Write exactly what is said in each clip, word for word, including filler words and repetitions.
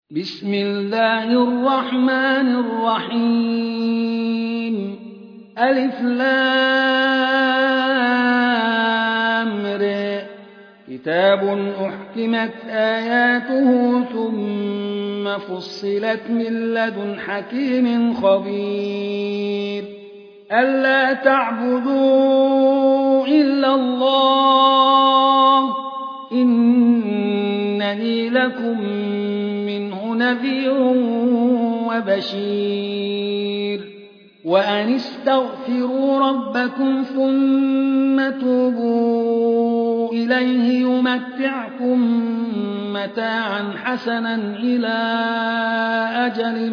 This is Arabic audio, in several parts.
بسم الله الرحمن الرحيم ألف لام ر كتاب أحكمت آياته ثم فصلت من لدن حكيم خبير ألا تعبدوا إلا الله إنني لكم منه نذير وبشير وأن استغفروا ربكم ثم توبوا إليه يمتعكم متاعا حسنا إلى أجل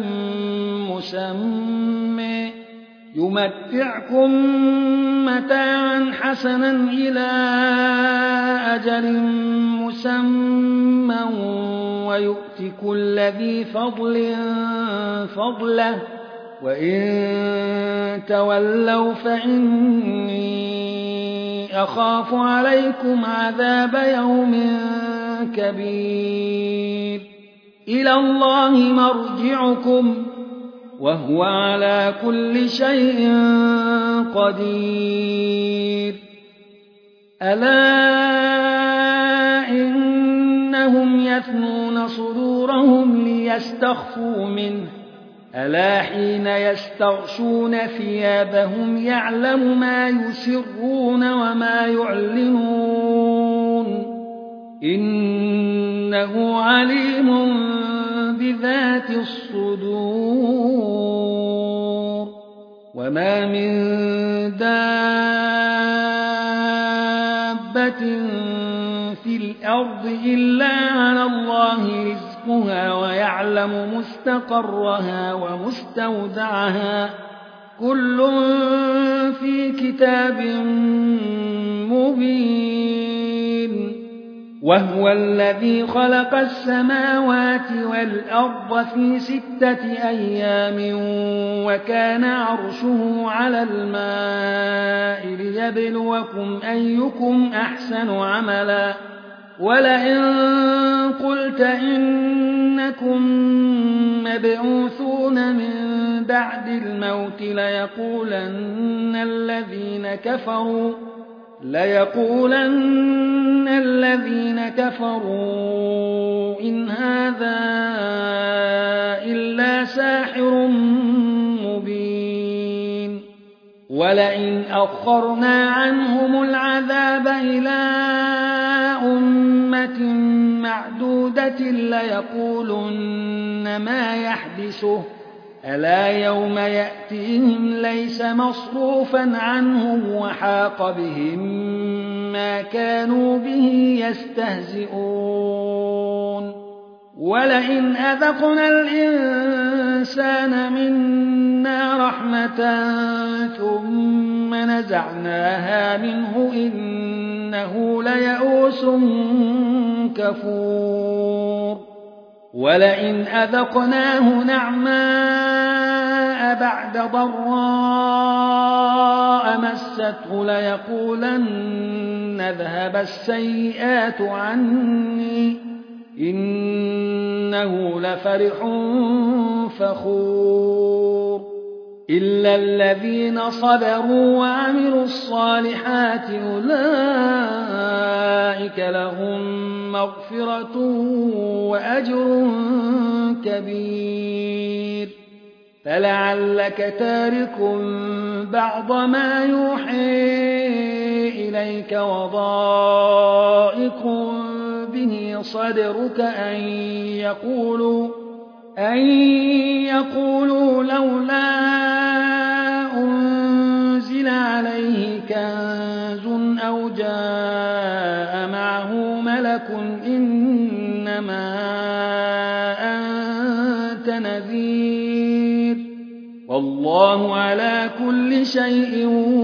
مسمى يمتعكم متاعا حسنا إلى أجل مسمى ويؤتك كل ذي فضل فضله وإن تولوا فإني أخاف عليكم عذاب يوم كبير إلى الله مرجعكم وهو على كل شيء قدير ألا إنهم يثنون صدورهم ليستخفوا منه ألا حين يستغشون ثيابهم يعلم ما يسرون وما يعلنون إنه عليم بذات الصدور وما من دابة في الأرض إلا على الله رزقها ويعلم مستقرها ومستودعها كل في كتاب مبين وهو الذي خلق السماوات والأرض في ستة أيام وكان عرشه على الماء ليبلوكم أيكم أحسن عملا ولئن قلت إنكم مبعوثون من بعد الموت ليقولن الذين كفروا ليقولن الذين كفروا إن هذا إلا ساحر مبين ولئن أخرنا عنهم العذاب إلى أمة معدودة ليقولن ما يحدثه ألا يوم يأتيهم ليس مصروفا عنهم وحاق بهم ما كانوا به يستهزئون ولئن أذقنا الإنسان منا رحمة ثم نزعناها منه إنه ليئوس كفور ولئن أذقناه نعماء بعد ضراء مسته ليقولن ذهب السيئات عني إنه لفرح فخور إلا الذين صبروا وعملوا الصالحات أولئك لهم مغفرة وأجر كبير فلعلك تارك بعض ما يوحي إليك وضائق به صدرك أن يقولوا أن يقولوا لولا أنزل عليه كنز أو جاء معه ملك إنما أنت نذير والله على كل شيء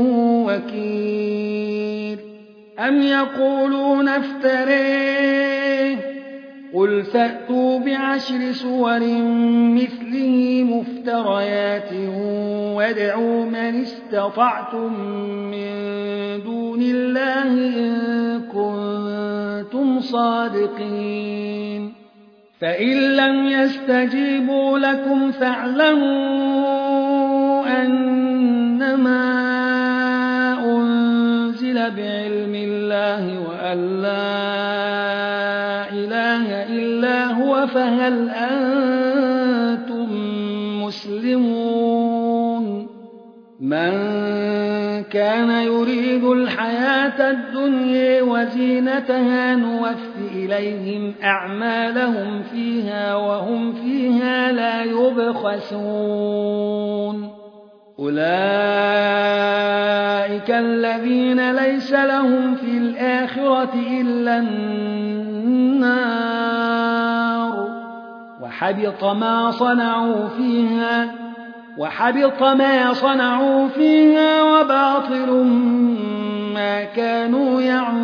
وكيل أم يقولون افتريه قل فأتوا بعشر سور مثله مفتريات وادعوا من استطعتم من دون الله إن كنتم صادقين فإن لم يستجيبوا لكم فاعلموا أنما أنزل بعلم الله وأن لا إله إلا هو فهل أنتم مسلمون من كان يريد الحياة الدنيا وزينتها نوف إليهم أعمالهم فيها وهم فيها لا يبخسون أولئك الذين ليس لهم في الآخرة إلا النار وحبط ما صنعوا فيها وحبط ما صنعوا فيها وباطل ما كانوا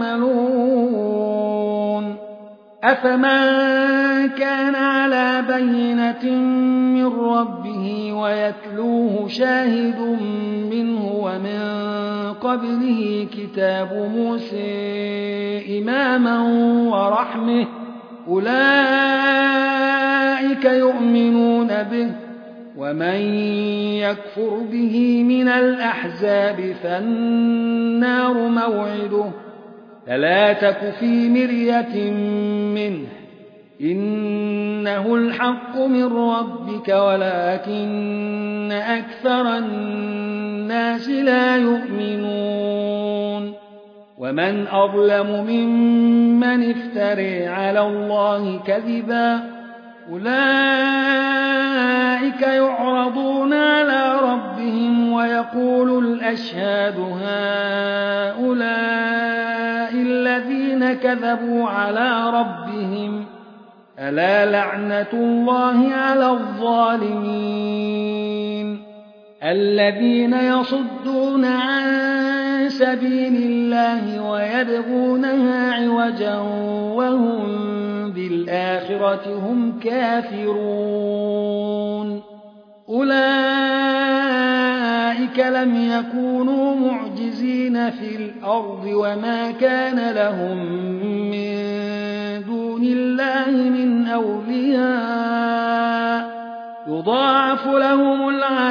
يعملون أفمن كان على بينة من ربه ويتلوه شاهد منه ومن قبله كتاب موسى إماما ورحمة أولئك يؤمنون به ومن يكفر به من الأحزاب فالنار موعده فلا تك في مرية منه إنه الحق من ربك ولكن أكثر الناس لا يؤمنون ومن أظلم ممن افترى على الله كذبا أولئك يعرضون على ربهم ويقول الأشهاد هؤلاء الذين كذبوا على ربهم ألا لعنة الله على الظالمين الذين يصدون عن سبيل الله ويبغونها عوجا وهم بالآخرة هم كافرون أولئك لم يكونوا معجزين في الأرض وما كان لهم من دون الله من أولياء يضاعف لهم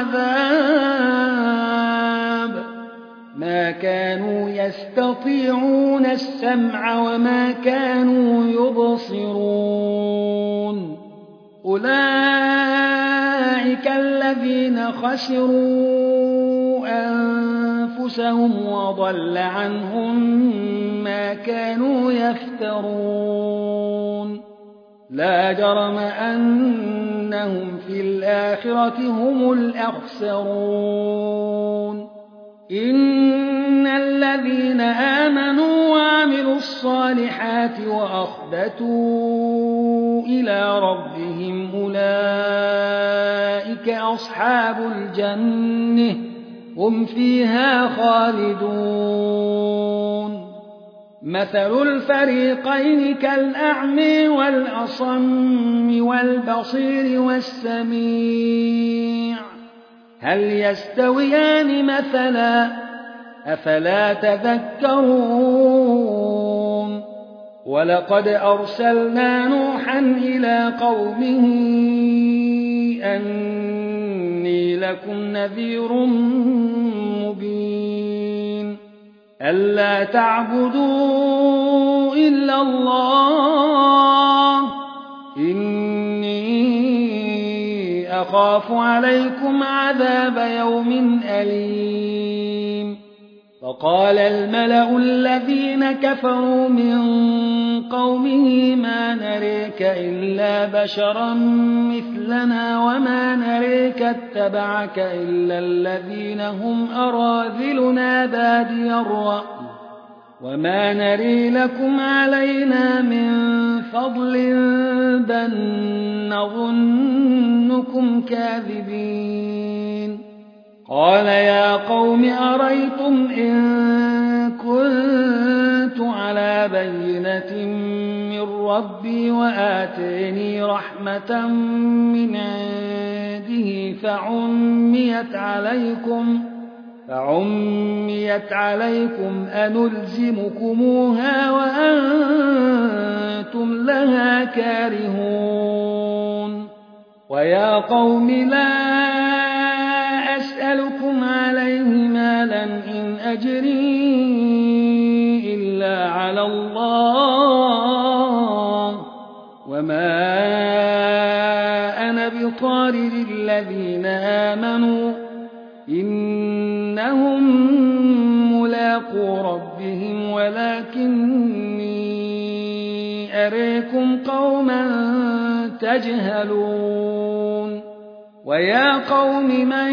العذاب ما كانوا يستطيعون السمع وما كانوا يبصرون أولئك الذين خسروا أنفسهم وضل عنهم ما كانوا يفترون لا جرم أنهم في الآخرة هم الأخسرون إن الذين آمنوا وعملوا الصالحات وأخبتوا إلى ربهم أولئك أصحاب الجنة هم فيها خالدون مثل الفريقين كالأعمى والأصم والبصير والسميع هل يستويان مثلا أفلا تذكرون ولقد أرسلنا نوحا إلى قومه أني لكم نذير مبين ألا تعبدوا إلا الله إني أخاف عليكم عذاب يوم أليم فقال الملأ الذين كفروا من قومه ما نريك إلا بشرا مثلنا وما نريك اتبعك إلا الذين هم أراذلنا بادي الرأي وما نري لكم علينا من فضل بل نظنكم كاذبين قال يا قوم أريتم إن كنت على بينة من ربي وآتيني رحمة من عنده فعميت عليكم فعميت عليكم أنلزمكموها وأنتم لها كارهون ويا قوم لا أسألكم عليه مالا إن أجري إلا على الله وما أنا بطارد الذين آمنوا إنهم ملاقو ربهم ولكني أريكم قوما تجهلون ويا قوم من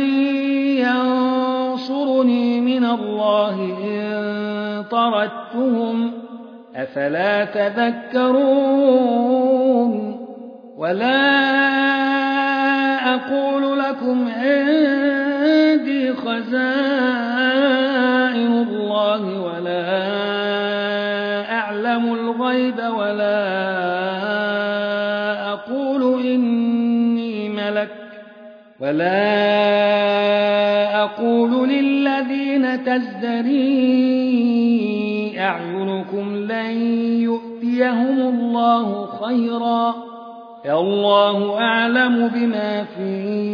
ينصرني من الله إن طردتهم أفلا تذكرون ولا أقول لكم عندي خزائن الله ولا أعلم الغيب ولا أقول إني ملك ولا أقول للذين تزدري أعينكم لن يؤتيهم الله خيرا الله أعلم بما في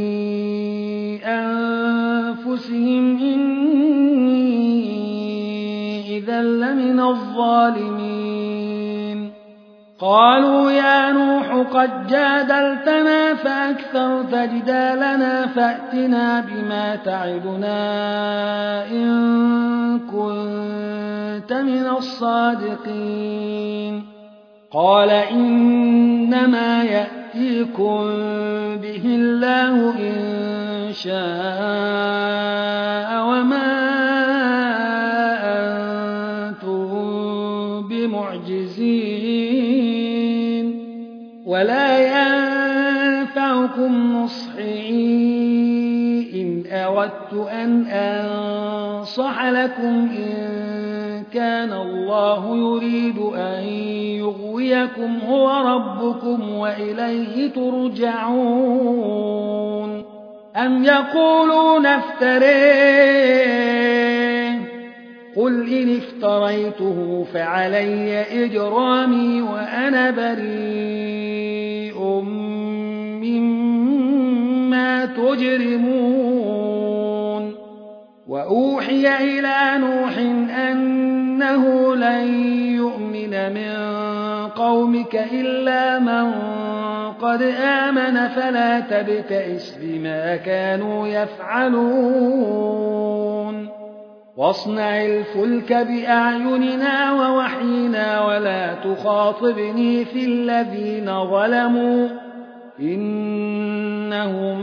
أنفسهم إني إذا لمن الظالمين قالوا يا نوح قد جادلتنا فأكثرت جدالنا فأتنا بما تعدنا إن كنت من الصادقين قال إنما يأتيكم به الله إن شاء وما أنتم بمعجزين ولا ينفعكم نصحي إن أردت أن أنصح لكم إن كان الله يريد أن يغويكم هو ربكم وإليه ترجعون أم يقولون افتريه قل إن افتريته فعلي إجرامي وأنا بريء مما تجرمون وأوحي إلى نوح أنه لن يؤمن من قومك إلا من قد آمن فلا تبتئس بما كانوا يفعلون واصنع الفلك بأعيننا ووحينا ولا تخاطبني في الذين ظلموا إنهم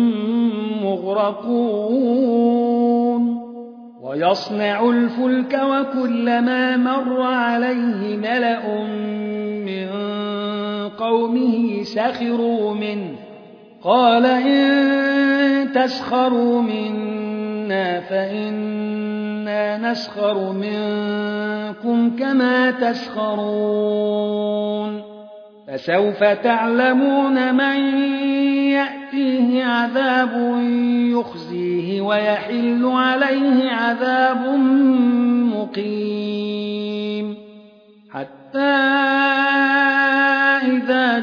مغرقون ويصنع الفلك وكلما مر عليه ملأ من قومه سخروا منه قال إن تسخروا منا فإنا نسخر منكم كما تسخرون فسوف تعلمون من يأتيه عذاب يخزيه ويحل عليه عذاب مقيم حتى إذا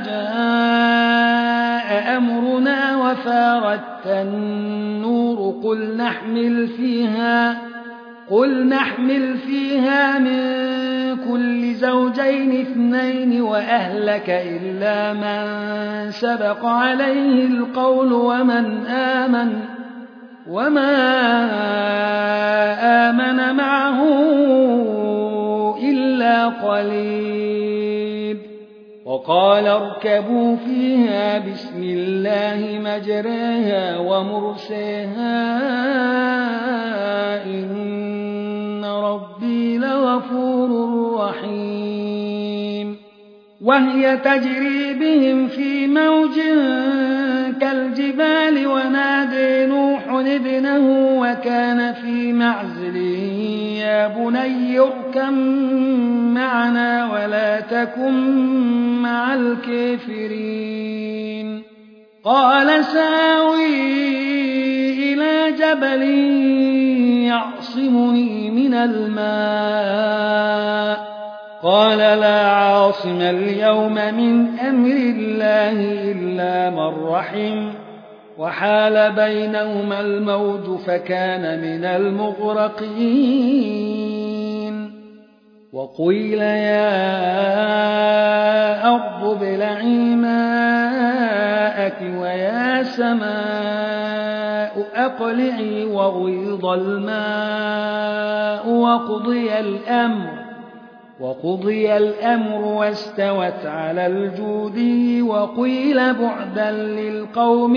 جاء أمرنا وفارت النور قل نحمل فيها قل نحمل فيها من كل زوجين اثنين وأهلك إلا من سبق عليه القول ومن آمن وما آمن معه إلا قليل وقال اركبوا فيها بسم الله مجريها ومرسيها إن ربي لغفور رحيم وهي تجري بهم في موج كالجبال ونادي نوح ابنه وكان في معزل يا بني اركب معنا ولا تكن مع الكافرين قال ساوي إلى جبل يعصمني من الماء قال لا عاصم اليوم من أمر الله إلا من رحم وحال بينهما الموج فكان من المغرقين وقيل يا أرض ابلعي ماءك ويا سماء أقلعي وغيض الماء وقضي الأمر وقضي الأمر واستوت على الجودي وقيل بعدا للقوم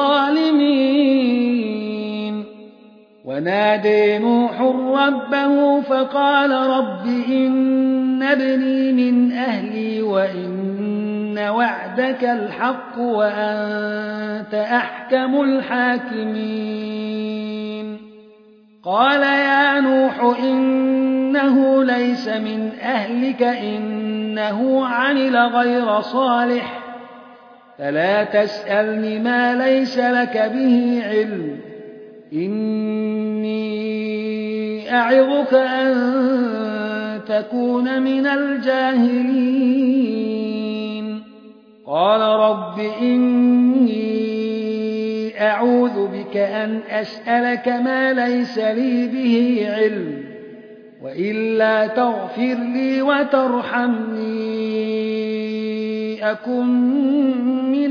الظالمين ونادي نوح ربه فقال رب إن ابني من أهلي وإن وعدك الحق وأنت أحكم الحاكمين قال يا نوح إنه ليس من أهلك إنه عمل غير صالح فلا تسألني ما ليس لك به علم إني أعظك أن تكون من الجاهلين قال رب إني أعوذ بك أن أسألك ما ليس لي به علم وإلا تغفر لي وترحمني أكن من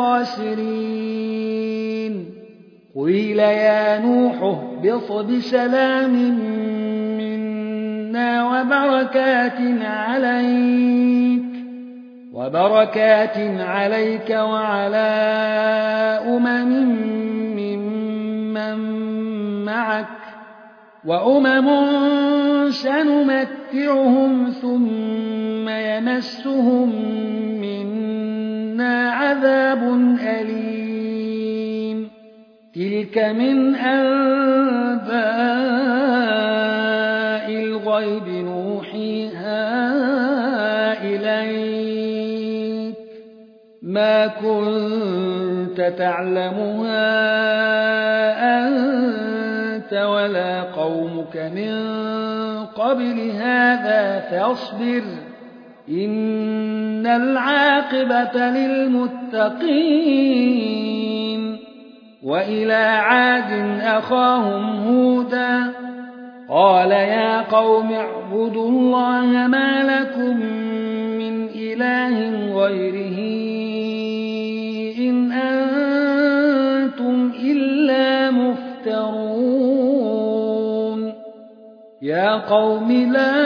الخاسرين قيل يا نوح اهبط بسلام منا وبركات عليك وبركات عليك وعلى أمم ممن معك وأمم سنمتعهم ثم يمسهم منا عذاب أليم تلك من أنباء الغيب نوحيها إليك ما كنت تعلمها أنت ولا قومك من قبل هذا فاصبر إن العاقبة للمتقين وإلى عاد أخاهم هودا قال يا قوم اعبدوا الله ما لكم من إله غيره إن أنتم إلا مفترون يا قوم لا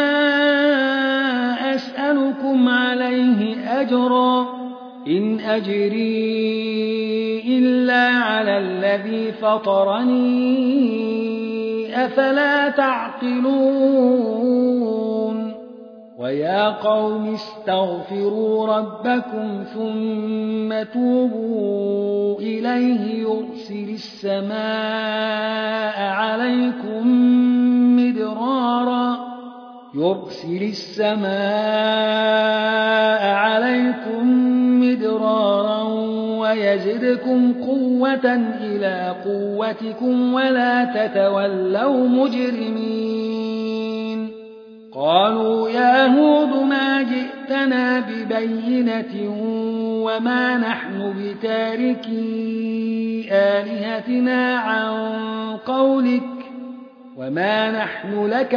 أسألكم عليه أجرا إن أجري إلا على الذي فطرني أفلا تعقلون ويا قوم استغفروا ربكم ثم توبوا إليه يرسل السماء عليكم مدرارا يرسل السماء عليكم مدرارا ويزدكم قوة إلى قوتكم ولا تتولوا مجرمين قالوا يا هود ما جئتنا ببينة وما نحن بتاركي آلهتنا عن قولك وما نحن لك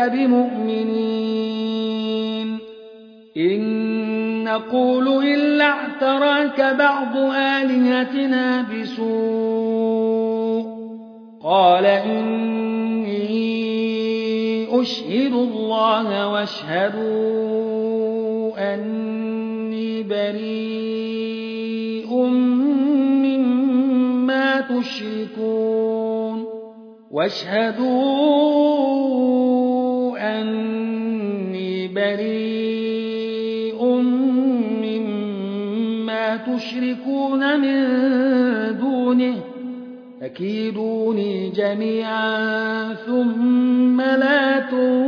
بمؤمنين إن نقول إلا اعتراك بعض آلهتنا بسوء قال إني أشهد الله واشهدوا أني بريء مما تشركون واشهدوا أني بريء مما تشركون من دونه فكيدوني جميعا ثم لا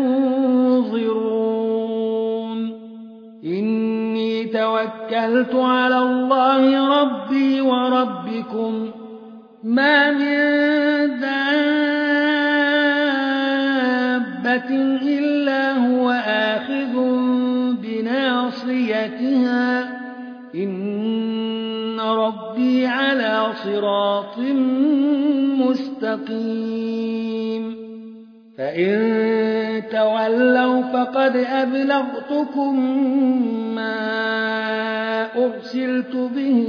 تنظرون إني توكلت على الله ربي وربكم ما من دابة إلا هو آخذ ذريتها إن ربي على صراط مستقيم فإن تولوا فقد أبلغتكم ما أرسلت به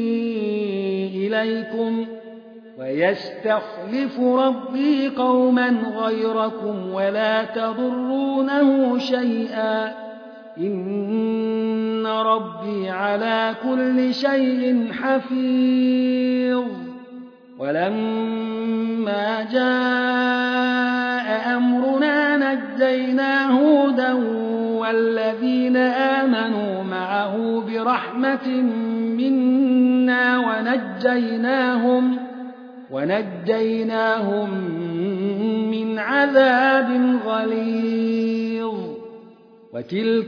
إليكم ويستخلف ربي قوما غيركم ولا تضرونه شيئا إن ربي على كل شيء حفيظ ولما جاء أمرنا نجينا هودا والذين آمنوا معه برحمة منا ونجيناهم, ونجيناهم من عذاب غليظ وتلك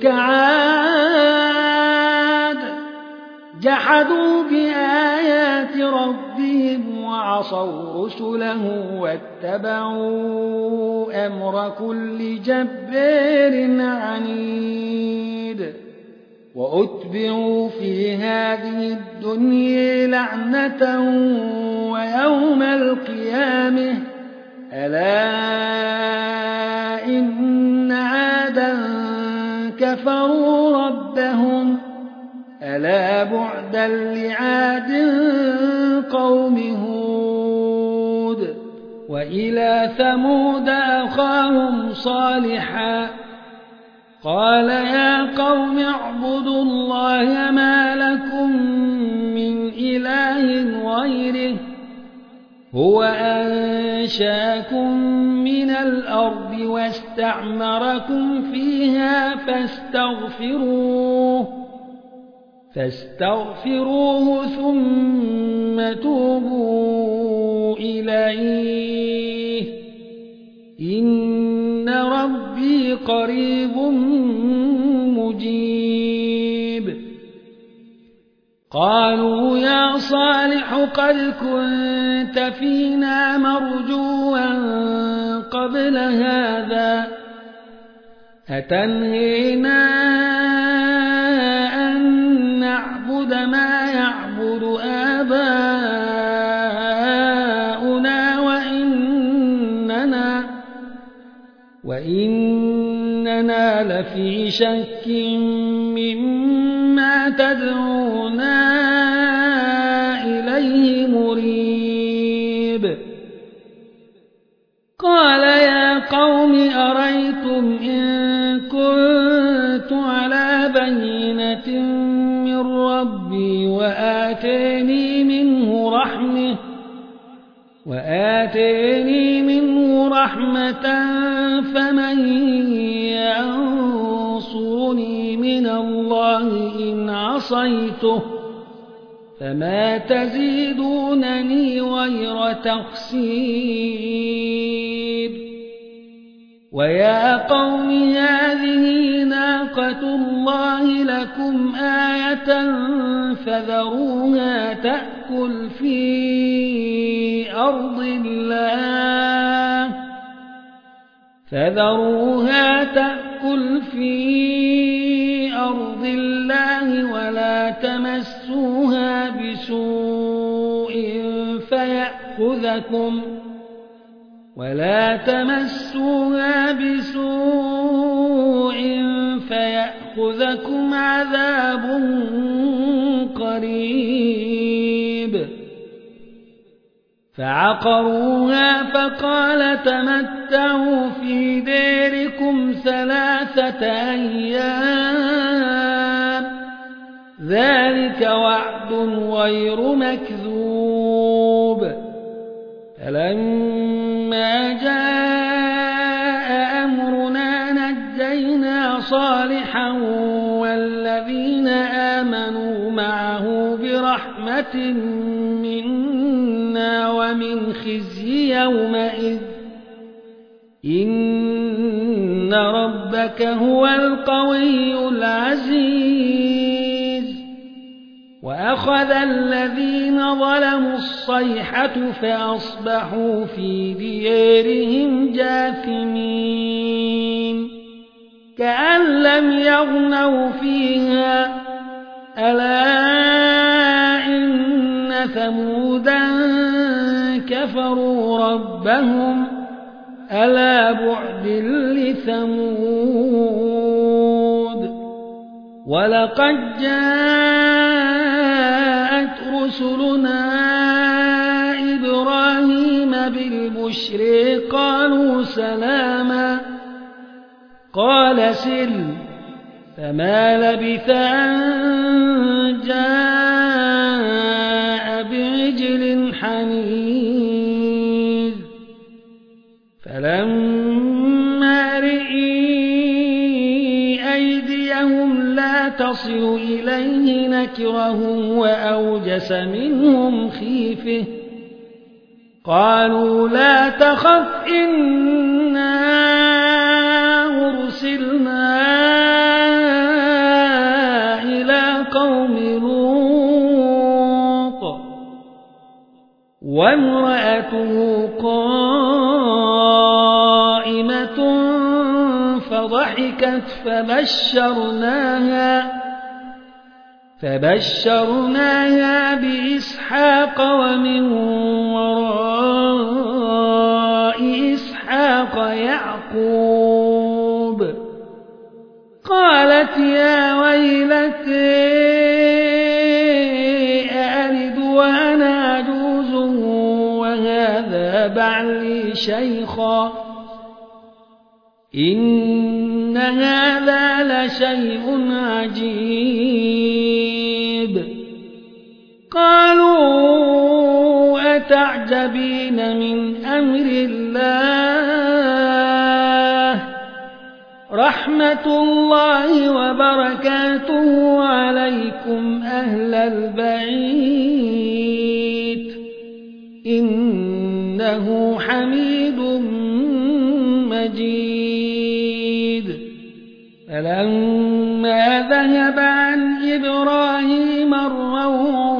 عاد جحدوا بآيات ربهم وعصوا رسله واتبعوا أمر كل جبار عنيد وأتبعوا في هذه الدنيا لعنة ويوم القيامة ألا إن عادا كفروا ربهم ألا بعدا لعاد قوم هود وإلى ثمود أخاهم صالحا قال يا قوم اعبدوا الله ما لكم من إله غيره هو أنشاكم من الأرض واستعمركم فيها فاستغفروه فاستغفروه ثم توبوا إليه إن ربي قريب مجيب قالوا يا صالح قد كنت فينا مرجوا قبل هذا أتنهينا أن نعبد ما يعبد آباؤنا وإننا, وإننا لفي شك مما تدعونا إليه مريب قال يا قوم أريتم إن كنت على بينة من ربي وآتيني منه رحمة وآتيني منه رحمة فمن ينصرني من الله إن عصيته فما تزيدونني غير تخسير ويا قوم هذه ناقة الله لكم آية فذروها تأكل في أرض الله فذروها تأكل في أرض الله ولا تمسوها بسوء فيأخذكم ولا تمسوها بسوء فيأخذكم عذاب قريب فعقروها فقال تمتعوا في ديركم ثلاثة أيام ذلك وعد غير مكذوب فلما جاء أمرنا نجينا صالحا والذين آمنوا معه برحمة منا ومن خزي يومئذ إن ربك هو القوي العزيز وأخذ الذين ظلموا الصيحة فأصبحوا في ديارهم جاثمين كأن لم يغنوا فيها ألا إن ثمودا كفروا ربهم ألا بعد لثمود ولقد جاءت رسلنا إبراهيم بالبشر قالوا سلاما قال سلم فما لبث أن جاء بعجل حنيذ فلما رئي أيديهم لا تصل إليه نكرهم وأوجس منهم خيفة قالوا لا تخف إنا أرسلنا إلى قوم لوط وامرأته قائمة فضحكت فبشرناها فبشرناها بإسحاق ومن وراء إسحاق يعقوب قالت يا ويلتي أألد وأنا عجوز وهذا بعلي شيخا إن هذا لشيء عجيب قالوا أتعجبين من أمر الله رحمة الله وبركاته عليكم أهل البيت إنه حميد مجيد فلما ذهب عن إبراهيم الروع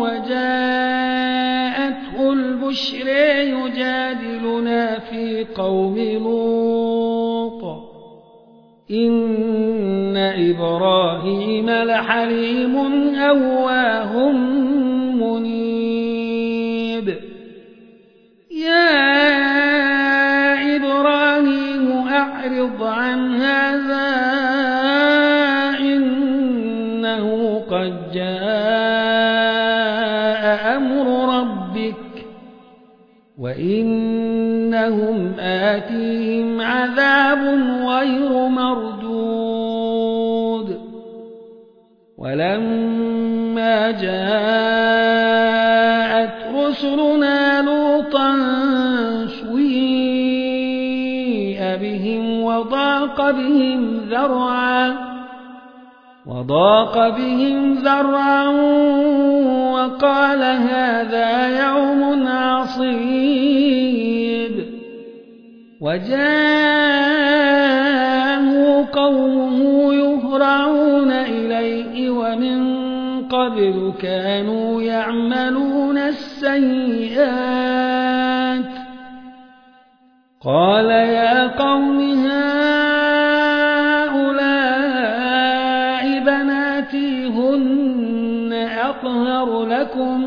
وجاءته البشر يجادلنا في قوم لوط إن إبراهيم لحليم أواه منيب يا إبراهيم أعرض عن هذا إنه قد جاء أمر ربك وإنهم آتيهم عذاب غير مردود ولما جاءت رسلنا لوطا سيء بهم وضاق بهم ذرعا وضاق بهم ذرعا وقال هذا يوم عصيب وجاءه قومه يهرعون إليه ومن قبل كانوا يعملون السيئات قال يا قوم هؤلاء بناتي هن أطهر لكم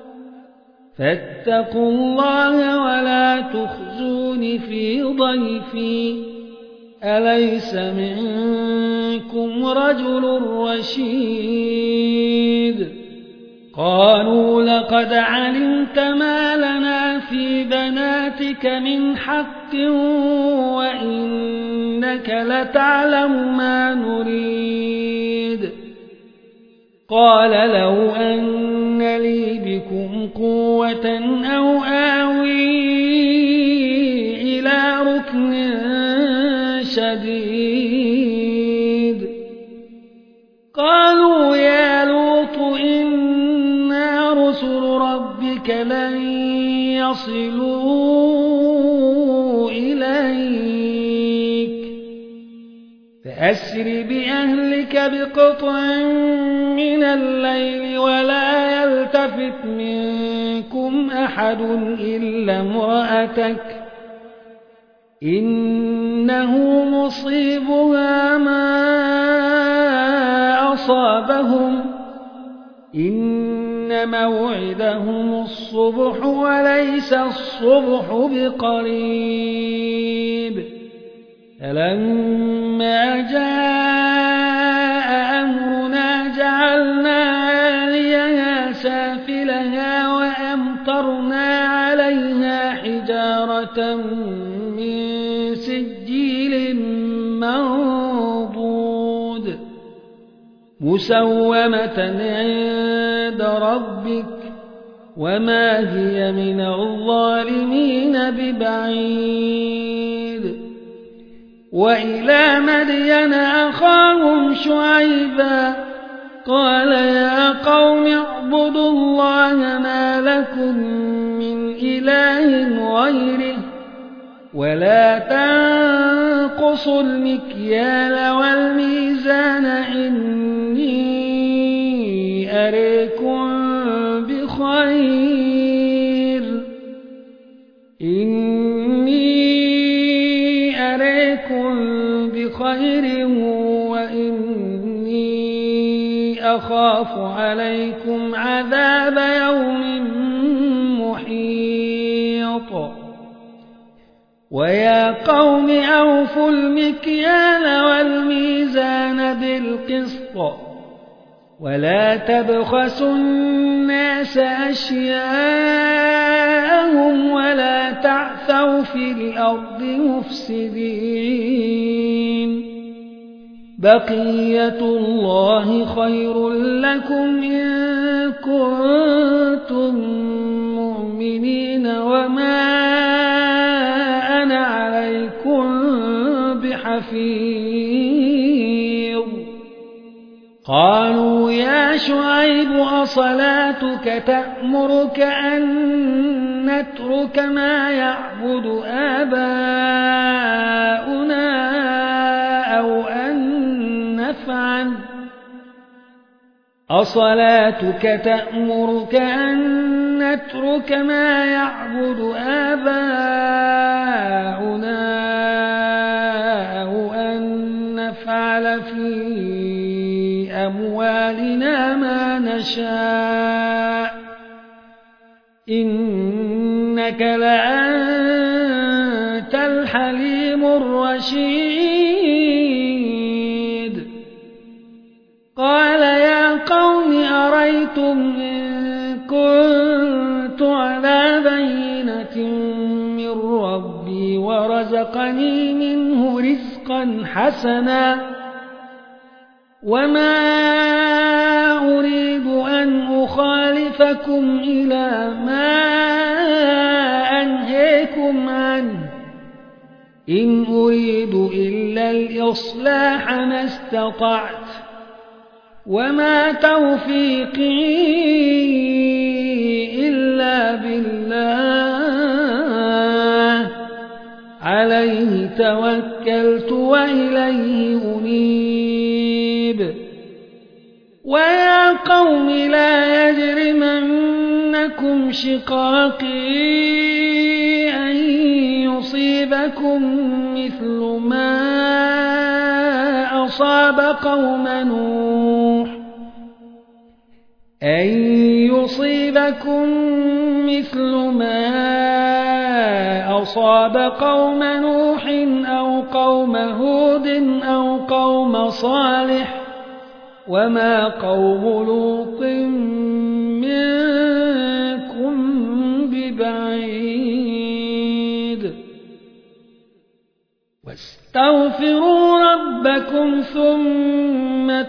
فاتقوا الله ولا تخزون في ضيفي أليس منكم رجل رشيد قالوا لقد علمت ما لنا في بناتك من حق وإنك لتعلم ما نريد قال لو أن لي بكم قوة أو آوي إلى ركن شديد قالوا يا لوط إنا رسل ربك لن يصلوا إليك فأسر بأهلك بقطع من الليل ولا يلتفت منكم أحد إلا امرأتك إنه مصيبها ما أصابهم إن موعدهم الصبح وليس الصبح بقريب فلما جاء أمرنا جعلنا عاليها سافلها وأمطرنا عليها حجارة من سجيل منضود مسومة عند ربك وما هي من الظالمين ببعيد وإلى مدين أخاهم شعيبا قال يا قوم اعبدوا الله ما لكم من إله غيره ولا تنقصوا المكيال والميزان إني أريكم بخير إني أريكم بخير وإني أخاف عليكم عذاب يوم محيط ويا قوم أوفوا المكيال والميزان بالقسط ولا تبخسوا الناس أشياءهم ولا تعثوا في الأرض مفسدين بقية الله خير لكم إن كنتم مؤمنين وما أنا عليكم بحفيظ قالوا يا شعيب أصلاتك تأمرك أن نترك ما يعبد آباؤنا أو أن نفعل أصلاتك تأمرك أن نترك ما يعبد آباؤنا أو أن نفعل في أموالنا ما نشاء إنك لأنت الحليم الرشيد قال يا قوم أريتم إن كنت على بينة من ربي ورزقني منه رزقا حسنا وما أريد أن أخالفكم إلى ما أنهيكم عنه إن أريد إلا الإصلاح ما استطعت وما توفيقي إلا بالله عليه توكلت وإليه أنيب ويا قوم لا يجرمنكم شقاقي أن يصيبكم مثل ما أصاب قوم نوح أن يصيبكم مثل ما أصاب قوم نوح أو قوم هود أو قوم صالح وما قوم لوط منكم ببعيد واستغفروا ربكم ثم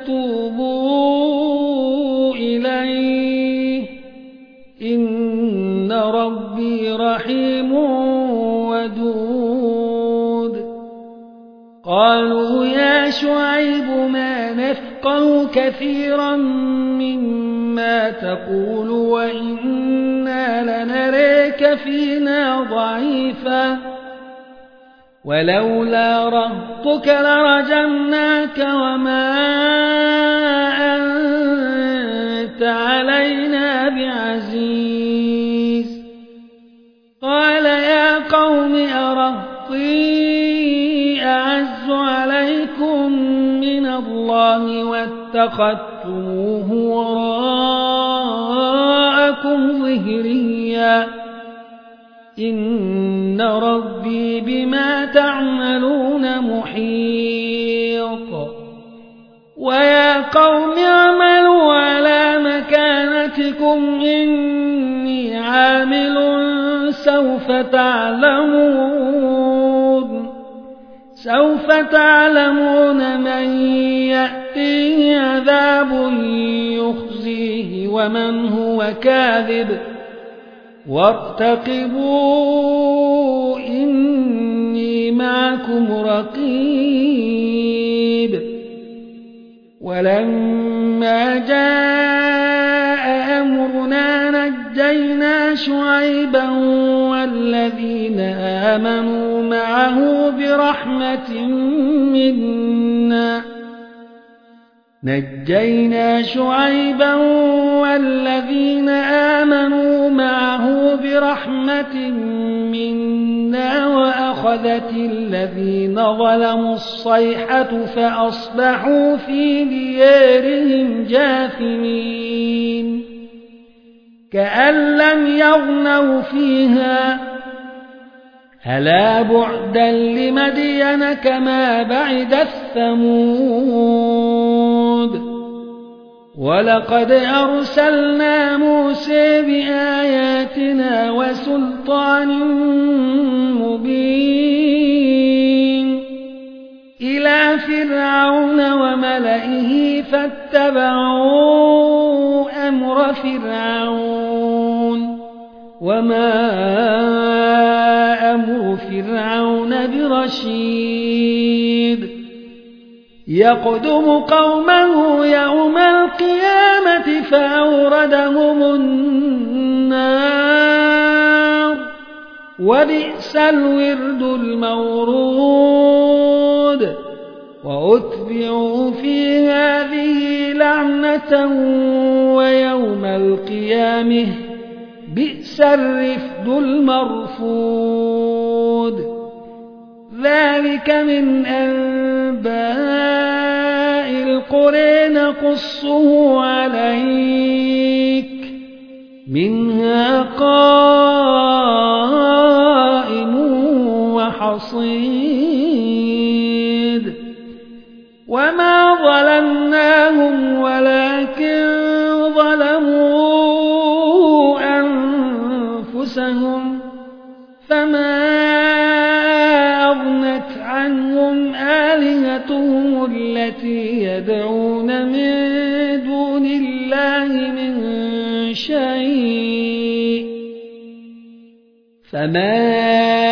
توبوا إليه إن ربي رحيم ودود قالوا يا شعيب ما نفقه كثيرا مما تقول وإنا لنريك فينا ضعيفا ولولا رهطك لرجمناك وما أنت علينا بعزيز قال يا قوم أرهطي واتخذتموه وراءكم ظهريا إن ربي بما تعملون محيط ويا قوم اعملوا على مكانتكم إني عامل سوف تعلمون سوف تعلمون من يأتيه عذاب يخزيه ومن هو كاذب وارتقبوا إني معكم رقيب ولما جاء أمرنا نجينا شعيبا والذين آمنوا معه برحمة منا نجينا شعيبا والذين آمنوا معه برحمة منا وأخذت الذين ظلموا الصيحة فأصبحوا في ديارهم جاثمين كأن لم يغنوا فيها ألا بعدا لمدين كما بعدت ثمود ولقد أرسلنا موسى بآياتنا وسلطان مبين إلى فرعون وملئه فاتبعوا أمر فرعون وما أمر فرعون برشيد يقدم قومه يوم القيامة فأوردهم النار وبئس الورد المورود وأتبعوا في هذه لعنة ويوم القيامة بئس الرفد المرفود ذلك من أنباء القرى نقصه عليك منها قائم وحصيد وما ظلمناهم ولكن ظلموا أنفسهم فما أغنت عنهم آلهتهم التي يدعون من دون الله من شيء فما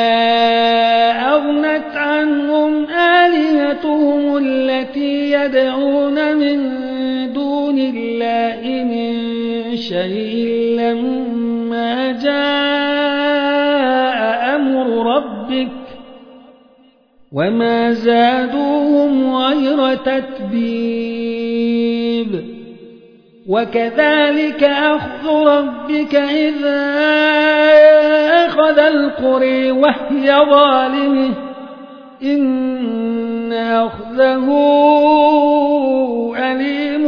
أغنت عنهم آلهتهم التي يدعون من دون الله من شيء لما جاء أمر ربك وما زادوهم غير تتبيب وكذلك أخذ ربك إذا أخذ القرى وهي ظالمة إن أخذه أليم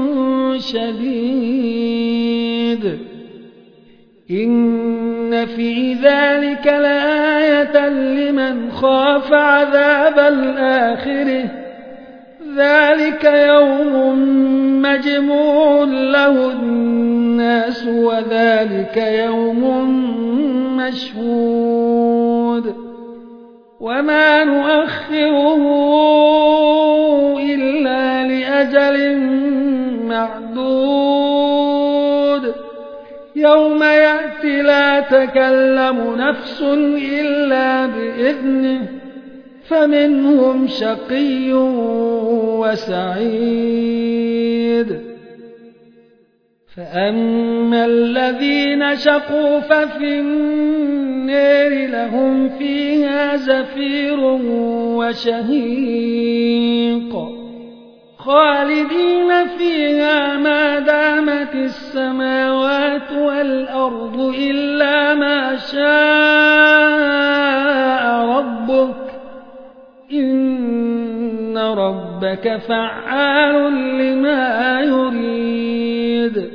شديد إن في ذلك لآية لمن خاف عذاب الآخرة ذلك يوم مجموع له الناس وذلك يوم مشهود وما نؤخره إلا لأجل معدود يوم يأتي لا تكلم نفس إلا بإذنه فمنهم شقي وسعيد فأما الذين شقوا ففي النار لهم فيها زفير وشهيق خالدين فيها ما دامت السماوات والأرض إلا ما شاء ربك إن ربك ربك فعال لما يريد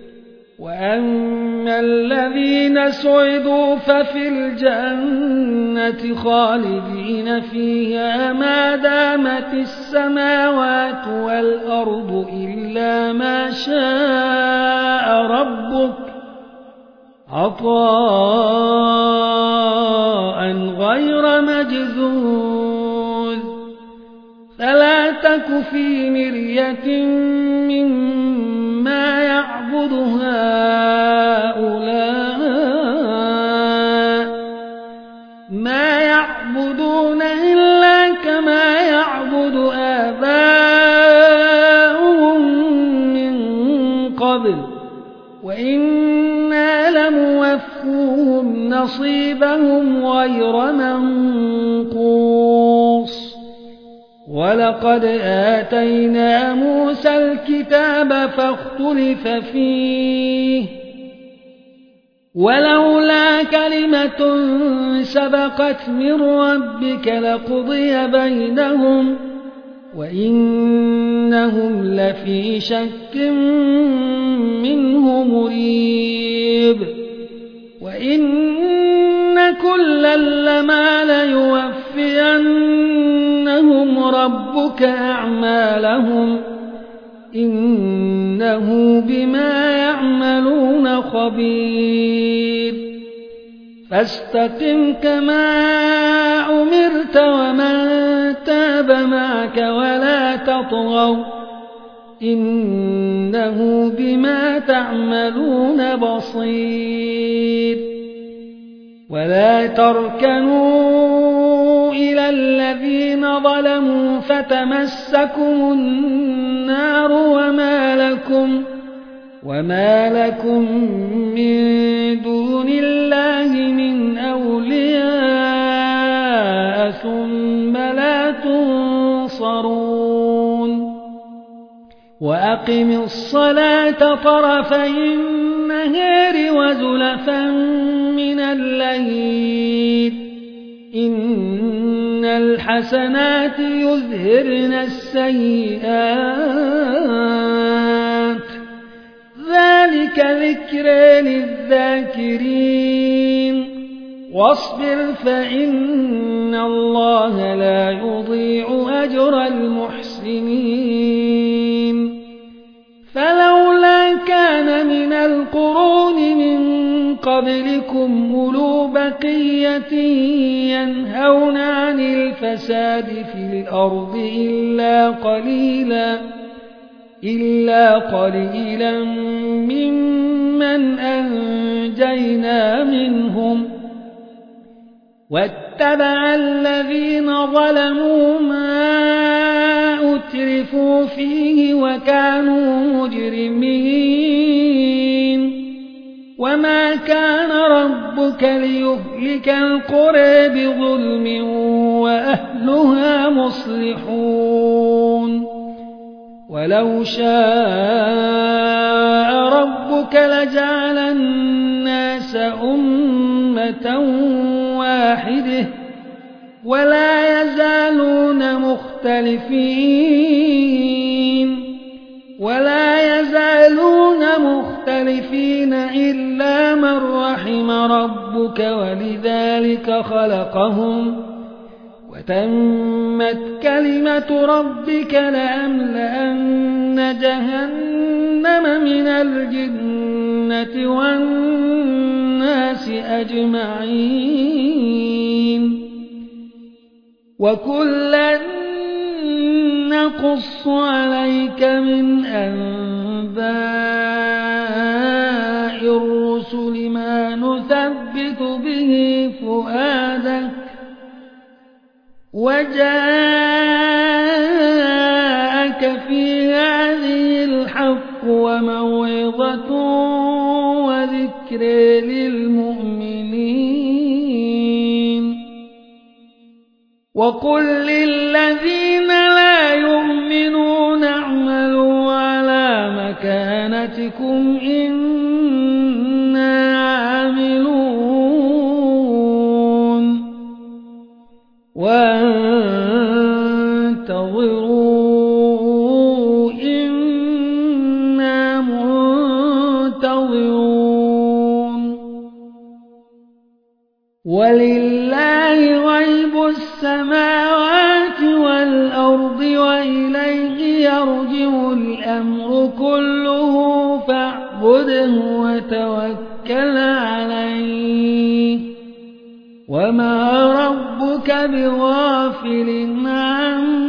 وأما الذين سعدوا ففي الجنة خالدين فيها ما دامت السماوات والأرض إلا ما شاء ربك عطاء غير مجذوذ فلا تك في مرية مما يعبد هؤلاء ما يعبدون إلا كما يعبد آباؤهم من قبل وإنا لموفوهم نصيبهم غير منقوص ولقد آتينا موسى الكتاب فاختلف فيه ولولا كلمة سبقت من ربك لقضي بينهم وإنهم لفي شك منه مريب وإن كلا لما ليوفينهم ربك أعمالهم إنه بما يعملون خبير فاستقم كما أمرت ومن تاب معك ولا تطغوا إنه بما تعملون بصير ولا تركنوا إلى الذين ظلموا فتمسكم النار وما لكم وما لكم من دون الله من أولياء ثم لا تنصرون وأقم الصلاة طرفي النهار وزلفا من الليل إن الحسنات يذهبن السيئات ذلك ذكر للذاكرين واصبر فإن الله لا يضيع أجر المحسنين فلولا كان من القرون من قبلكم أولو بقية ينهون عن الفساد في الأرض إلا قليلا إلا قليلا ممن أنجينا منهم واتبع الذين ظلموا ما أترفوا فيه وكانوا مجرمين وما كان ربك ليهلك القرى بظلم وأهلها مصلحون ولو شاء ربك لجعل الناس أمة واحدة ولا يزالون مختلفين ولا يزالون مختلفين إلا من رحم ربك ولذلك خلقهم وتمت كلمة ربك لأملأن جهنم من الجنة والناس أجمعين وكلا نقص عليك من أنباء الرسل ما نثبت به فؤادك وجاءك في هذه الحق وموعظة وذكر للمؤمنين وقل للذين لا يؤمنون اعملوا على مكانتكم إنا عاملون وانتظروا ولله غيب السماوات والأرض وإليه يرجع الأمر كله فاعبده وتوكل عليه وما ربك بغافل عما